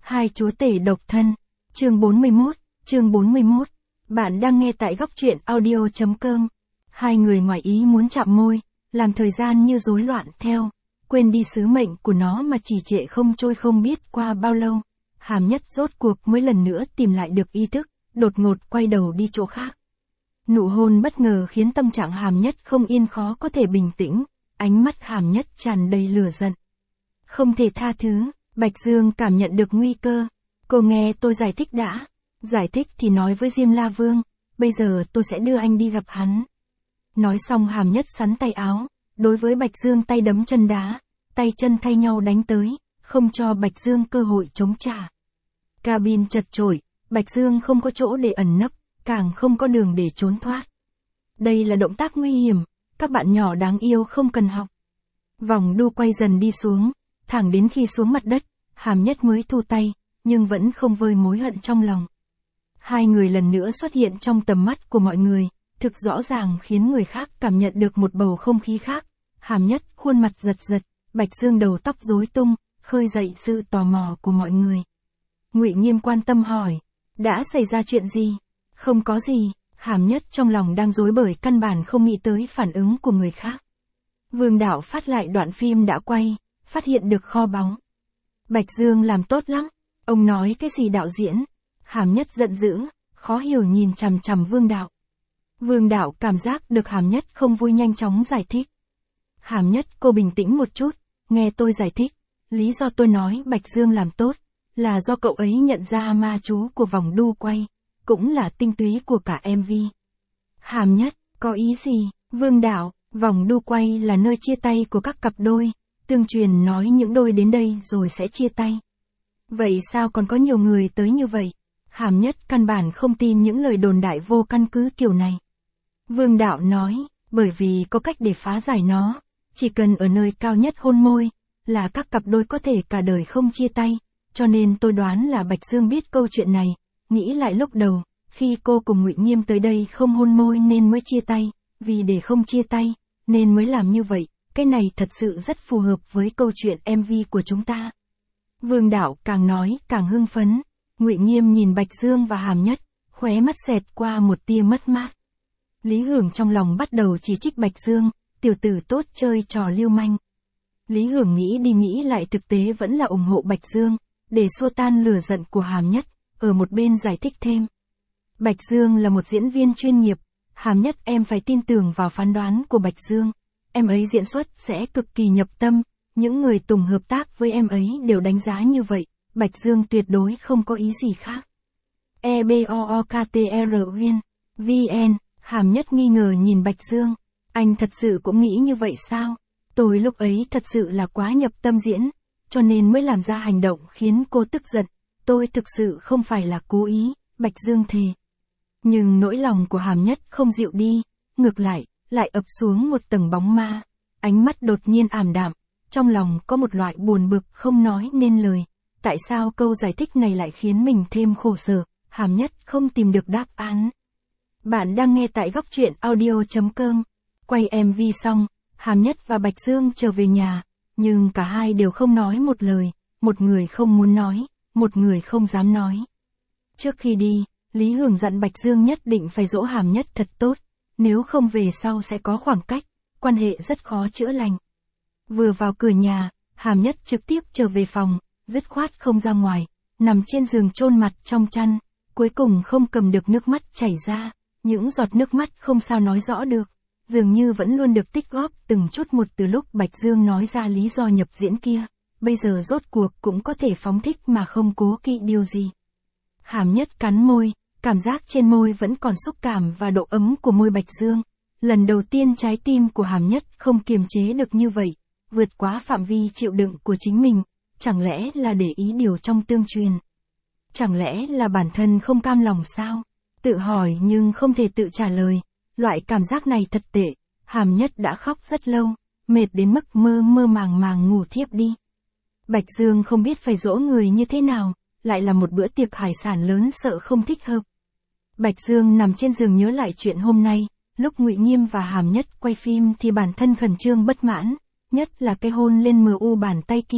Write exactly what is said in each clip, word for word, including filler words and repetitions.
Hai chúa tể độc thân. Chương bốn mươi mốt, chương bốn mươi mốt. Bạn đang nghe tại góc truyện audio chấm com. Hai người ngoài ý muốn chạm môi, làm thời gian như rối loạn theo, quên đi sứ mệnh của nó mà trì trệ không trôi không biết qua bao lâu. Hàm Nhất rốt cuộc mới lần nữa tìm lại được ý thức, đột ngột quay đầu đi chỗ khác. Nụ hôn bất ngờ khiến tâm trạng Hàm Nhất không yên, khó có thể bình tĩnh, ánh mắt Hàm Nhất tràn đầy lửa giận. Không thể tha thứ. Bạch Dương cảm nhận được nguy cơ. Cô nghe tôi giải thích đã. Giải thích thì nói với Diêm La Vương, bây giờ tôi sẽ đưa anh đi gặp hắn. Nói xong Hàm Nhất sắn tay áo, đối với Bạch Dương tay đấm chân đá, tay chân thay nhau đánh tới, không cho Bạch Dương cơ hội chống trả. Cabin chật chội, Bạch Dương không có chỗ để ẩn nấp, càng không có đường để trốn thoát. Đây là động tác nguy hiểm, các bạn nhỏ đáng yêu không cần học. Vòng đu quay dần đi xuống, thẳng đến khi xuống mặt đất, Hàm Nhất mới thu tay, nhưng vẫn không vơi mối hận trong lòng. Hai người lần nữa xuất hiện trong tầm mắt của mọi người, thực rõ ràng khiến người khác cảm nhận được một bầu không khí khác. Hàm Nhất khuôn mặt giật giật, Bạch Dương đầu tóc rối tung, khơi dậy sự tò mò của mọi người. Ngụy Nghiêm quan tâm hỏi, đã xảy ra chuyện gì? Không có gì, Hàm Nhất trong lòng đang rối bời căn bản không nghĩ tới phản ứng của người khác. Vương Đạo phát lại đoạn phim đã quay, phát hiện được kho báu. Bạch Dương làm tốt lắm, ông nói cái gì đạo diễn? Hàm Nhất giận dữ, khó hiểu nhìn chằm chằm Vương Đạo. Vương Đạo cảm giác được Hàm Nhất không vui nhanh chóng giải thích. Hàm Nhất, cô bình tĩnh một chút, nghe tôi giải thích. Lý do tôi nói Bạch Dương làm tốt, là do cậu ấy nhận ra ma chú của vòng đu quay, cũng là tinh túy của cả em vê. Hàm Nhất, có ý gì? Vương Đạo, vòng đu quay là nơi chia tay của các cặp đôi. Tương truyền nói những đôi đến đây rồi sẽ chia tay. Vậy sao còn có nhiều người tới như vậy? Hàm Nhất căn bản không tin những lời đồn đại vô căn cứ kiểu này. Vương Đạo nói, bởi vì có cách để phá giải nó, chỉ cần ở nơi cao nhất hôn môi, là các cặp đôi có thể cả đời không chia tay, cho nên tôi đoán là Bạch Dương biết câu chuyện này, nghĩ lại lúc đầu, khi cô cùng Ngụy Nghiêm tới đây không hôn môi nên mới chia tay, vì để không chia tay, nên mới làm như vậy. Cái này thật sự rất phù hợp với câu chuyện em vê của chúng ta. Vương Đạo càng nói càng hưng phấn. Ngụy Nghiêm nhìn Bạch Dương và Hàm Nhất, khóe mắt xẹt qua một tia mất mát. Lý Hưởng trong lòng bắt đầu chỉ trích Bạch Dương, tiểu tử tốt chơi trò lưu manh. Lý Hưởng nghĩ đi nghĩ lại thực tế vẫn là ủng hộ Bạch Dương, để xua tan lửa giận của Hàm Nhất, ở một bên giải thích thêm. Bạch Dương là một diễn viên chuyên nghiệp, Hàm Nhất em phải tin tưởng vào phán đoán của Bạch Dương. Em ấy diễn xuất sẽ cực kỳ nhập tâm, những người cùng hợp tác với em ấy đều đánh giá như vậy, Bạch Dương tuyệt đối không có ý gì khác. E B O O K T R Uyên, V N, Hàm Nhất nghi ngờ nhìn Bạch Dương, anh thật sự cũng nghĩ như vậy sao? Tôi lúc ấy thật sự là quá nhập tâm diễn, cho nên mới làm ra hành động khiến cô tức giận, tôi thực sự không phải là cố ý, Bạch Dương thề. Nhưng nỗi lòng của Hàm Nhất không dịu đi, ngược lại, lại ập xuống một tầng bóng ma, ánh mắt đột nhiên ảm đạm, trong lòng có một loại buồn bực không nói nên lời, tại sao câu giải thích này lại khiến mình thêm khổ sở, Hàm Nhất không tìm được đáp án. Bạn đang nghe tại góc truyện audio chấm com, quay em vê xong, Hàm Nhất và Bạch Dương trở về nhà, nhưng cả hai đều không nói một lời, một người không muốn nói, một người không dám nói. Trước khi đi, Lý Hưởng dặn Bạch Dương nhất định phải dỗ Hàm Nhất thật tốt. Nếu không về sau sẽ có khoảng cách, quan hệ rất khó chữa lành. Vừa vào cửa nhà, Hàm Nhất trực tiếp trở về phòng, dứt khoát không ra ngoài, nằm trên giường chôn mặt trong chăn, cuối cùng không cầm được nước mắt chảy ra, những giọt nước mắt không sao nói rõ được, dường như vẫn luôn được tích góp từng chút một từ lúc Bạch Dương nói ra lý do nhập diễn kia, bây giờ rốt cuộc cũng có thể phóng thích mà không cố kỵ điều gì. Hàm Nhất cắn môi. Cảm giác trên môi vẫn còn xúc cảm và độ ấm của môi Bạch Dương. Lần đầu tiên trái tim của Hàm Nhất không kiềm chế được như vậy, vượt quá phạm vi chịu đựng của chính mình, chẳng lẽ là để ý điều trong tương truyền? Chẳng lẽ là bản thân không cam lòng sao? Tự hỏi nhưng không thể tự trả lời, loại cảm giác này thật tệ, Hàm Nhất đã khóc rất lâu, mệt đến mức mơ mơ màng màng ngủ thiếp đi. Bạch Dương không biết phải dỗ người như thế nào, lại là một bữa tiệc hải sản lớn sợ không thích hợp. Bạch Dương nằm trên giường nhớ lại chuyện hôm nay, lúc Ngụy Nghiêm và Hàm Nhất quay phim thì bản thân khẩn trương bất mãn, nhất là cái hôn lên mờ u bàn tay kia,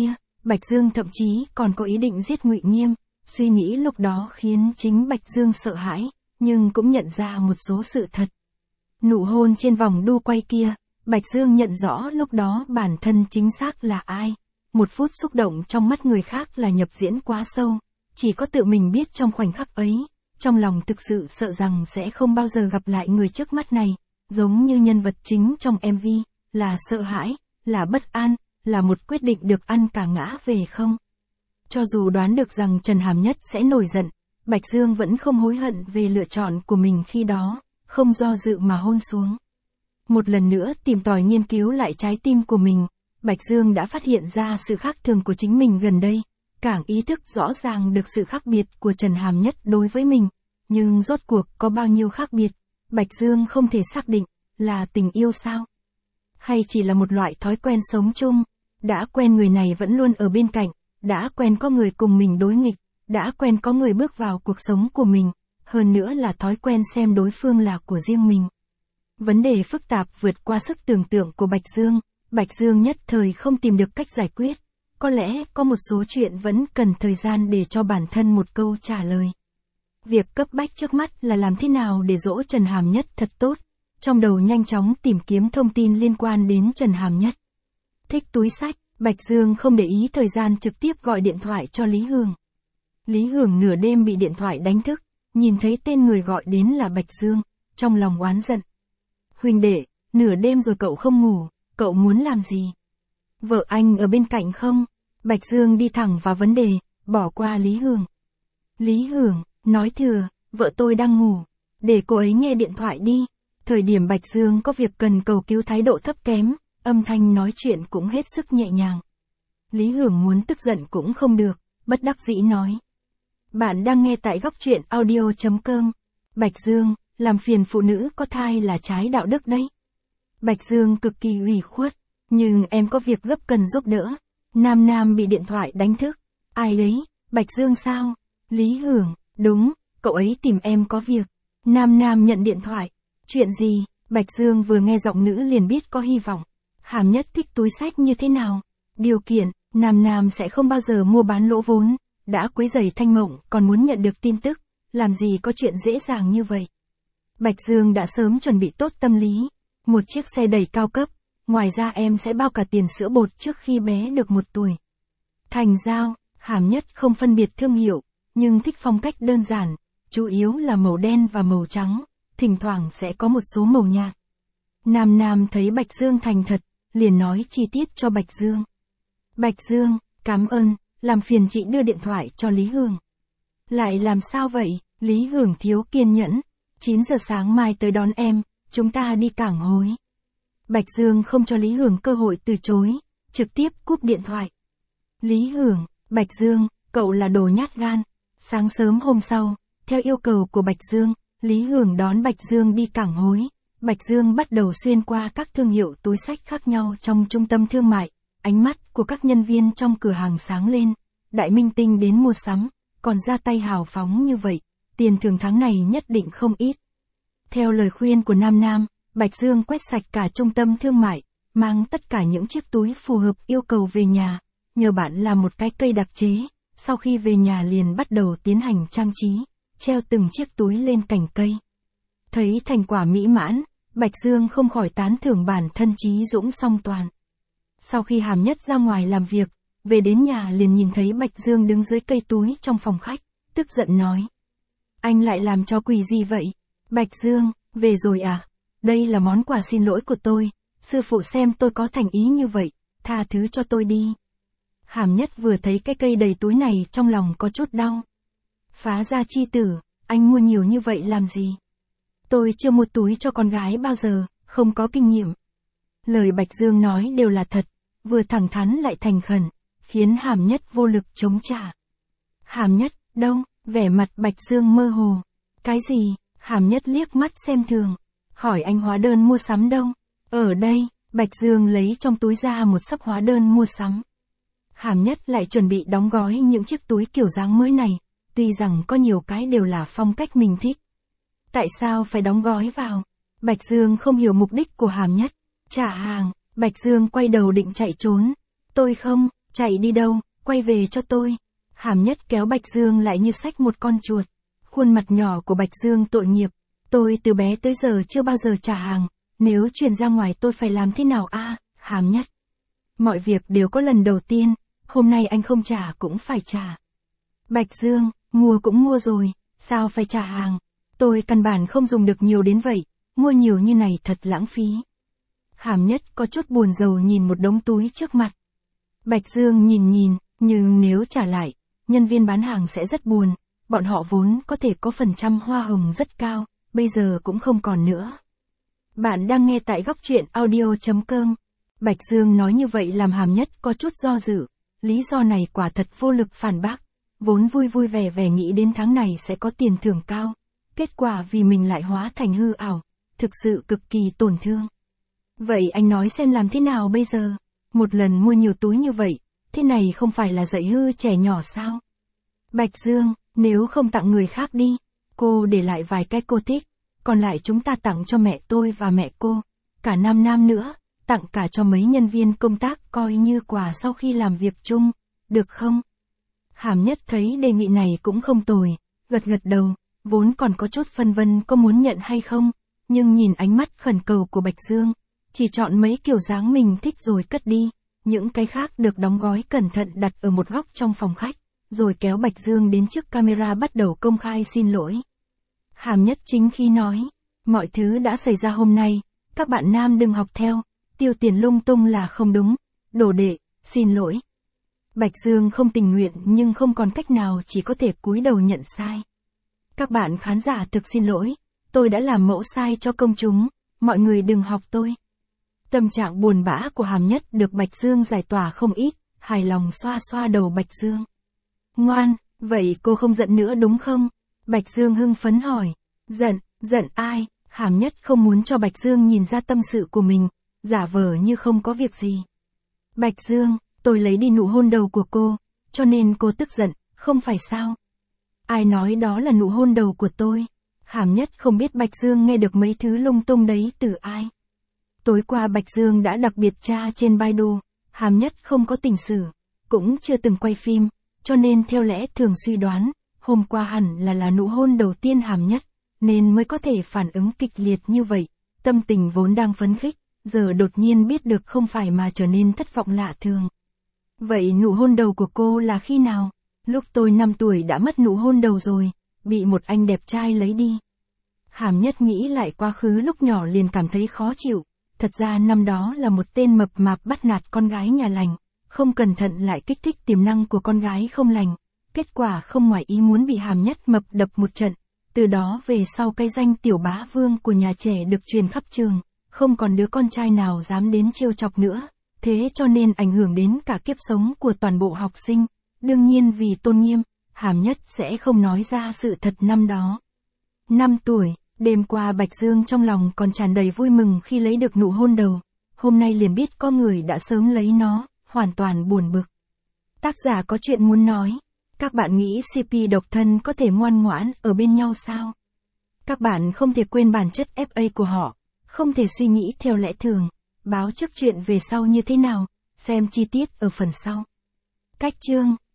Bạch Dương thậm chí còn có ý định giết Ngụy Nghiêm, suy nghĩ lúc đó khiến chính Bạch Dương sợ hãi, nhưng cũng nhận ra một số sự thật. Nụ hôn trên vòng đu quay kia, Bạch Dương nhận rõ lúc đó bản thân chính xác là ai. Một phút xúc động trong mắt người khác là nhập diễn quá sâu, chỉ có tự mình biết trong khoảnh khắc ấy, trong lòng thực sự sợ rằng sẽ không bao giờ gặp lại người trước mắt này, giống như nhân vật chính trong em vê, là sợ hãi, là bất an, là một quyết định được ăn cả ngã về không. Cho dù đoán được rằng Trần Hàm Nhất sẽ nổi giận, Bạch Dương vẫn không hối hận về lựa chọn của mình khi đó, không do dự mà hôn xuống. Một lần nữa tìm tòi nghiên cứu lại trái tim của mình, Bạch Dương đã phát hiện ra sự khác thường của chính mình gần đây, càng ý thức rõ ràng được sự khác biệt của Trần Hàm Nhất đối với mình, nhưng rốt cuộc có bao nhiêu khác biệt, Bạch Dương không thể xác định, là tình yêu sao? Hay chỉ là một loại thói quen sống chung, đã quen người này vẫn luôn ở bên cạnh, đã quen có người cùng mình đối nghịch, đã quen có người bước vào cuộc sống của mình, hơn nữa là thói quen xem đối phương là của riêng mình. Vấn đề phức tạp vượt qua sức tưởng tượng của Bạch Dương, Bạch Dương nhất thời không tìm được cách giải quyết, có lẽ có một số chuyện vẫn cần thời gian để cho bản thân một câu trả lời. Việc cấp bách trước mắt là làm thế nào để dỗ Trần Hàm Nhất thật tốt, trong đầu nhanh chóng tìm kiếm thông tin liên quan đến Trần Hàm Nhất. Thích túi xách, Bạch Dương không để ý thời gian trực tiếp gọi điện thoại cho Lý Hường. Lý Hường nửa đêm bị điện thoại đánh thức, nhìn thấy tên người gọi đến là Bạch Dương, trong lòng oán giận. Huynh đệ, nửa đêm rồi cậu không ngủ, cậu muốn làm gì? Vợ anh ở bên cạnh không? Bạch Dương đi thẳng vào vấn đề, bỏ qua Lý Hường. Lý Hường, nói thừa, vợ tôi đang ngủ, để cô ấy nghe điện thoại đi. Thời điểm Bạch Dương có việc cần cầu cứu thái độ thấp kém, âm thanh nói chuyện cũng hết sức nhẹ nhàng. Lý Hường muốn tức giận cũng không được, bất đắc dĩ nói. Bạn đang nghe tại góc truyện audio chấm com. Bạch Dương, làm phiền phụ nữ có thai là trái đạo đức đấy. Bạch Dương cực kỳ ủy khuất, nhưng em có việc gấp cần giúp đỡ. Nam Nam bị điện thoại đánh thức. Ai đấy, Bạch Dương sao? Lý Hường, đúng, cậu ấy tìm em có việc. Nam Nam nhận điện thoại. Chuyện gì? Bạch Dương vừa nghe giọng nữ liền biết có hy vọng. Hàm Nhất thích túi xách như thế nào? Điều kiện, Nam Nam sẽ không bao giờ mua bán lỗ vốn. Đã quấy rầy Thanh Mộng còn muốn nhận được tin tức, làm gì có chuyện dễ dàng như vậy. Bạch Dương đã sớm chuẩn bị tốt tâm lý. Một chiếc xe đẩy cao cấp, ngoài ra em sẽ bao cả tiền sữa bột trước khi bé được một tuổi. Thành giao, Hàm Nhất không phân biệt thương hiệu, nhưng thích phong cách đơn giản, chủ yếu là màu đen và màu trắng, thỉnh thoảng sẽ có một số màu nhạt. Nam Nam thấy Bạch Dương thành thật, liền nói chi tiết cho Bạch Dương. Bạch Dương, cảm ơn, làm phiền chị đưa điện thoại cho Lý Hường. Lại làm sao vậy? Lý Hường thiếu kiên nhẫn. chín giờ sáng mai tới đón em, chúng ta đi cảng hối. Bạch Dương không cho Lý Hường cơ hội từ chối, trực tiếp cúp điện thoại. Lý Hường, Bạch Dương, cậu là đồ nhát gan. Sáng sớm hôm sau, theo yêu cầu của Bạch Dương, Lý Hường đón Bạch Dương đi cảng hối. Bạch Dương bắt đầu xuyên qua các thương hiệu túi xách khác nhau trong trung tâm thương mại. Ánh mắt của các nhân viên trong cửa hàng sáng lên. Đại minh tinh đến mua sắm, còn ra tay hào phóng như vậy, tiền thưởng tháng này nhất định không ít. Theo lời khuyên của Nam Nam, Bạch Dương quét sạch cả trung tâm thương mại, mang tất cả những chiếc túi phù hợp yêu cầu về nhà, nhờ bạn làm một cái cây đặc chế, sau khi về nhà liền bắt đầu tiến hành trang trí, treo từng chiếc túi lên cành cây. Thấy thành quả mỹ mãn, Bạch Dương không khỏi tán thưởng bản thân trí dũng song toàn. Sau khi Hàm Nhất ra ngoài làm việc, về đến nhà liền nhìn thấy Bạch Dương đứng dưới cây túi trong phòng khách, tức giận nói. Anh lại làm cho quỷ gì vậy? Bạch Dương, về rồi à? Đây là món quà xin lỗi của tôi, sư phụ xem tôi có thành ý như vậy, tha thứ cho tôi đi. Hàm Nhất vừa thấy cái cây đầy túi này trong lòng có chút đau. Phá gia chi tử, anh mua nhiều như vậy làm gì? Tôi chưa mua túi cho con gái bao giờ, không có kinh nghiệm. Lời Bạch Dương nói đều là thật, vừa thẳng thắn lại thành khẩn, khiến Hàm Nhất vô lực chống trả. Hàm Nhất, đâu? Vẻ mặt Bạch Dương mơ hồ. Cái gì? Hàm Nhất liếc mắt xem thường. Hỏi anh hóa đơn mua sắm đâu? Ở đây, Bạch Dương lấy trong túi ra một sấp hóa đơn mua sắm. Hàm Nhất lại chuẩn bị đóng gói những chiếc túi kiểu dáng mới này, tuy rằng có nhiều cái đều là phong cách mình thích. Tại sao phải đóng gói vào? Bạch Dương không hiểu mục đích của Hàm Nhất. Trả hàng, Bạch Dương quay đầu định chạy trốn. Tôi không, chạy đi đâu, quay về cho tôi. Hàm Nhất kéo Bạch Dương lại như xách một con chuột. Khuôn mặt nhỏ của Bạch Dương tội nghiệp. Tôi từ bé tới giờ chưa bao giờ trả hàng. Nếu chuyển ra ngoài tôi phải làm thế nào a? À, Hàm Nhất. Mọi việc đều có lần đầu tiên. Hôm nay anh không trả cũng phải trả. Bạch Dương, mua cũng mua rồi. Sao phải trả hàng? Tôi căn bản không dùng được nhiều đến vậy. Mua nhiều như này thật lãng phí. Hàm Nhất có chút buồn rầu nhìn một đống túi trước mặt. Bạch Dương nhìn nhìn, nhưng nếu trả lại, nhân viên bán hàng sẽ rất buồn. Bọn họ vốn có thể có phần trăm hoa hồng rất cao, bây giờ cũng không còn nữa. Bạn đang nghe tại góc truyện audio chấm com. Bạch Dương nói như vậy làm Hàm Nhất có chút do dự. Lý do này quả thật vô lực phản bác. Vốn vui vui vẻ vẻ nghĩ đến tháng này sẽ có tiền thưởng cao. Kết quả vì mình lại hóa thành hư ảo. Thực sự cực kỳ tổn thương. Vậy anh nói xem làm thế nào bây giờ? Một lần mua nhiều túi như vậy, thế này không phải là dạy hư trẻ nhỏ sao? Bạch Dương, nếu không tặng người khác đi, cô để lại vài cái cô thích, còn lại chúng ta tặng cho mẹ tôi và mẹ cô, cả Nam Nam nữa, tặng cả cho mấy nhân viên công tác coi như quà sau khi làm việc chung, được không? Hàm Nhất thấy đề nghị này cũng không tồi, gật gật đầu, vốn còn có chút phân vân có muốn nhận hay không, nhưng nhìn ánh mắt khẩn cầu của Bạch Dương, chỉ chọn mấy kiểu dáng mình thích rồi cất đi, những cái khác được đóng gói cẩn thận đặt ở một góc trong phòng khách, rồi kéo Bạch Dương đến trước camera bắt đầu công khai xin lỗi. Hàm Nhất chính khi nói, mọi thứ đã xảy ra hôm nay, các bạn nam đừng học theo, tiêu tiền lung tung là không đúng, đồ đệ, xin lỗi. Bạch Dương không tình nguyện nhưng không còn cách nào chỉ có thể cúi đầu nhận sai. Các bạn khán giả thực xin lỗi, tôi đã làm mẫu sai cho công chúng, mọi người đừng học tôi. Tâm trạng buồn bã của Hàm Nhất được Bạch Dương giải tỏa không ít, hài lòng xoa xoa đầu Bạch Dương. Ngoan, vậy cô không giận nữa đúng không? Bạch Dương hưng phấn hỏi. Giận, giận ai? Hàm Nhất không muốn cho Bạch Dương nhìn ra tâm sự của mình, giả vờ như không có việc gì. Bạch Dương, tôi lấy đi nụ hôn đầu của cô, cho nên cô tức giận, không phải sao? Ai nói đó là nụ hôn đầu của tôi? Hàm Nhất không biết Bạch Dương nghe được mấy thứ lung tung đấy từ ai. Tối qua Bạch Dương đã đặc biệt tra trên Baidu, Hàm Nhất không có tình sử, cũng chưa từng quay phim, cho nên theo lẽ thường suy đoán, hôm qua hẳn là là nụ hôn đầu tiên Hàm Nhất, nên mới có thể phản ứng kịch liệt như vậy, tâm tình vốn đang phấn khích, giờ đột nhiên biết được không phải mà trở nên thất vọng lạ thường. Vậy nụ hôn đầu của cô là khi nào? Lúc tôi năm tuổi đã mất nụ hôn đầu rồi, bị một anh đẹp trai lấy đi. Hàm Nhất nghĩ lại quá khứ lúc nhỏ liền cảm thấy khó chịu. Thật ra năm đó là một tên mập mạp bắt nạt con gái nhà lành, không cẩn thận lại kích thích tiềm năng của con gái không lành. Kết quả không ngoài ý muốn bị Hàm Nhất mập đập một trận. Từ đó về sau cái danh tiểu bá vương của nhà trẻ được truyền khắp trường, không còn đứa con trai nào dám đến trêu chọc nữa. Thế cho nên ảnh hưởng đến cả kiếp sống của toàn bộ học sinh. Đương nhiên vì tôn nghiêm, Hàm Nhất sẽ không nói ra sự thật năm đó. Năm tuổi. Đêm qua Bạch Dương trong lòng còn tràn đầy vui mừng khi lấy được nụ hôn đầu. Hôm nay liền biết có người đã sớm lấy nó, hoàn toàn buồn bực. Tác giả có chuyện muốn nói. Các bạn nghĩ xê pê độc thân có thể ngoan ngoãn ở bên nhau sao? Các bạn không thể quên bản chất ép a của họ, không thể suy nghĩ theo lẽ thường. Báo trước chuyện về sau như thế nào, xem chi tiết ở phần sau. Cách chương